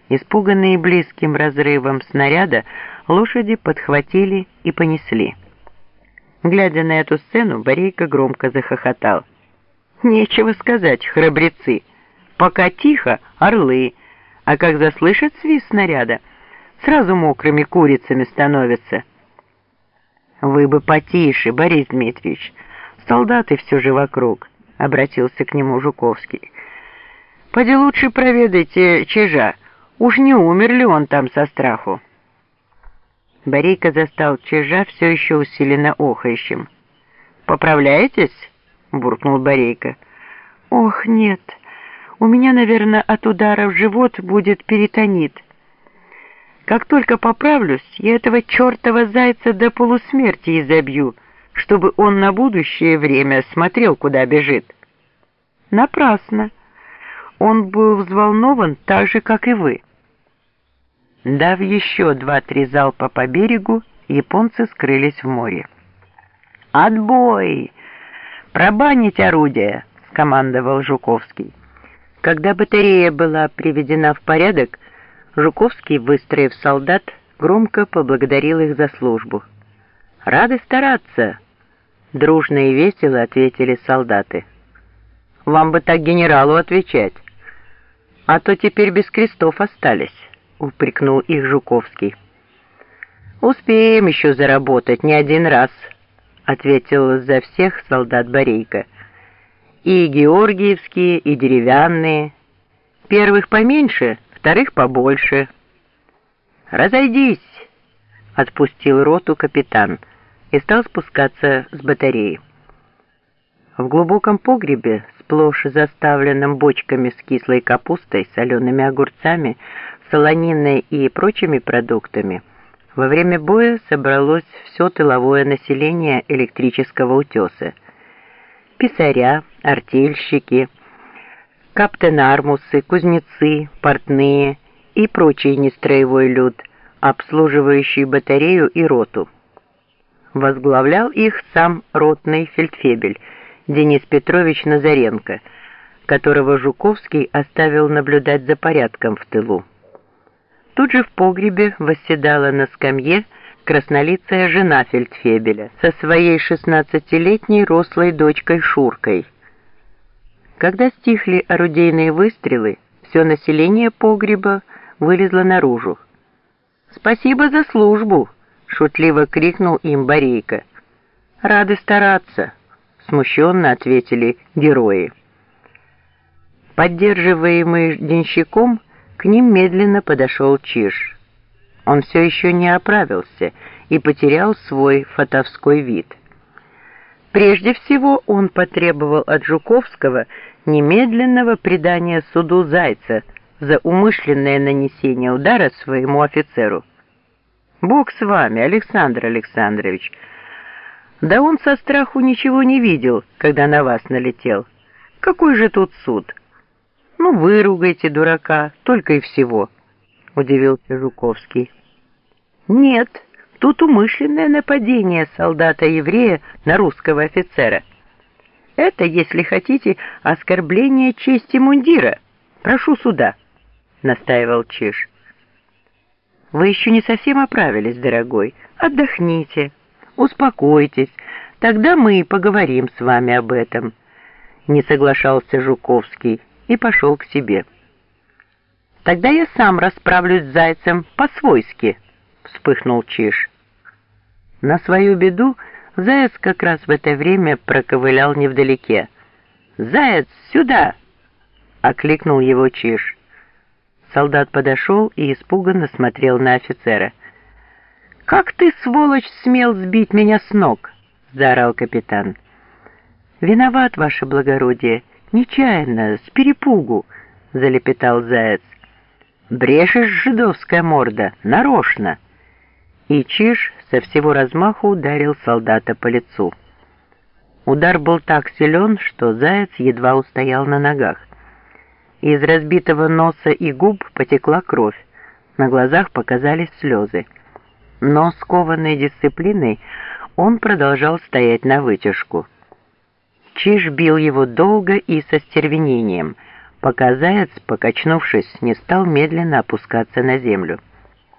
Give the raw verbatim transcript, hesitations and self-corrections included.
Испуганные близким разрывом снаряда, лошади подхватили и понесли. Глядя на эту сцену, Борейко громко захохотал. «Нечего сказать, храбрецы! Пока тихо — орлы, а как заслышат свист снаряда, сразу мокрыми курицами становятся». «Вы бы потише, Борис Дмитриевич, солдаты все же вокруг», — обратился к нему Жуковский. «Поди лучше проведайте Чижа, уж не умер ли он там со страху?» Борейко застал Чижа все еще усиленно охающим. «Поправляетесь?» — буркнул Борейко. «Ох, нет, у меня, наверное, от удара в живот будет перитонит. Как только поправлюсь, я этого чертова зайца до полусмерти изобью, чтобы он на будущее время смотрел, куда бежит». Напрасно. Он был взволнован так же, как и вы. Дав еще два-три залпа по берегу, японцы скрылись в море. «Отбой! Пробанить орудие!» — скомандовал Жуковский. Когда батарея была приведена в порядок, Жуковский, выстроив солдат, громко поблагодарил их за службу. «Рады стараться!» — дружно и весело ответили солдаты. «Вам бы так генералу отвечать, а то теперь без крестов остались», — упрекнул их Жуковский. «Успеем еще заработать не один раз», — ответил за всех солдат Борейко. «И георгиевские, и деревянные. Первых поменьше, вторых побольше». «Разойдись!» — отпустил роту капитан и стал спускаться с батареи. В глубоком погребе, сплошь заставленном бочками с кислой капустой, солеными огурцами, солониной и прочими продуктами, во время боя собралось все тыловое население электрического утеса. Писаря, артельщики, каптенармусы, кузнецы, портные и прочий нестроевой люд, обслуживающий батарею и роту. Возглавлял их сам ротный фельдфебель Денис Петрович Назаренко, которого Жуковский оставил наблюдать за порядком в тылу. Тут же в погребе восседала на скамье краснолицая жена фельдфебеля со своей шестнадцатилетней рослой дочкой Шуркой. Когда стихли орудийные выстрелы, все население погреба вылезло наружу. «Спасибо за службу!» — шутливо крикнул им Борейко. «Рады стараться!» — смущенно ответили герои. Поддерживаемый денщиком, к ним медленно подошел Чиж. Он все еще не оправился и потерял свой фатовской вид. Прежде всего он потребовал от Жуковского немедленного предания суду Зайца за умышленное нанесение удара своему офицеру. «Бог с вами, Александр Александрович! Да он со страху ничего не видел, когда на вас налетел. Какой же тут суд? Ну, выругайте дурака, только и всего», — удивился Жуковский. «Нет, тут умышленное нападение солдата-еврея на русского офицера. Это, если хотите, оскорбление чести мундира. Прошу суда», — настаивал Чиж. «Вы еще не совсем оправились, дорогой. Отдохните, успокойтесь, тогда мы и поговорим с вами об этом», — не соглашался Жуковский и пошел к себе. «Тогда я сам расправлюсь с Зайцем по-свойски», — вспыхнул Чиж. На свою беду Заяц как раз в это время проковылял невдалеке. «Заяц, сюда!» — окликнул его Чиж. Солдат подошел и испуганно смотрел на офицера. «Как ты, сволочь, смел сбить меня с ног?» — заорал капитан. «Виноват, ваше благородие, нечаянно, с перепугу», — залепетал Заяц. «Брешешь, жидовская морда, нарочно!» И Чиж со всего размаху ударил солдата по лицу. Удар был так силен, что Заяц едва устоял на ногах. Из разбитого носа и губ потекла кровь, на глазах показались слезы. Но, скованный дисциплиной, он продолжал стоять на вытяжку. Чиж бил его долго и со стервенением, пока заяц, покачнувшись, не стал медленно опускаться на землю.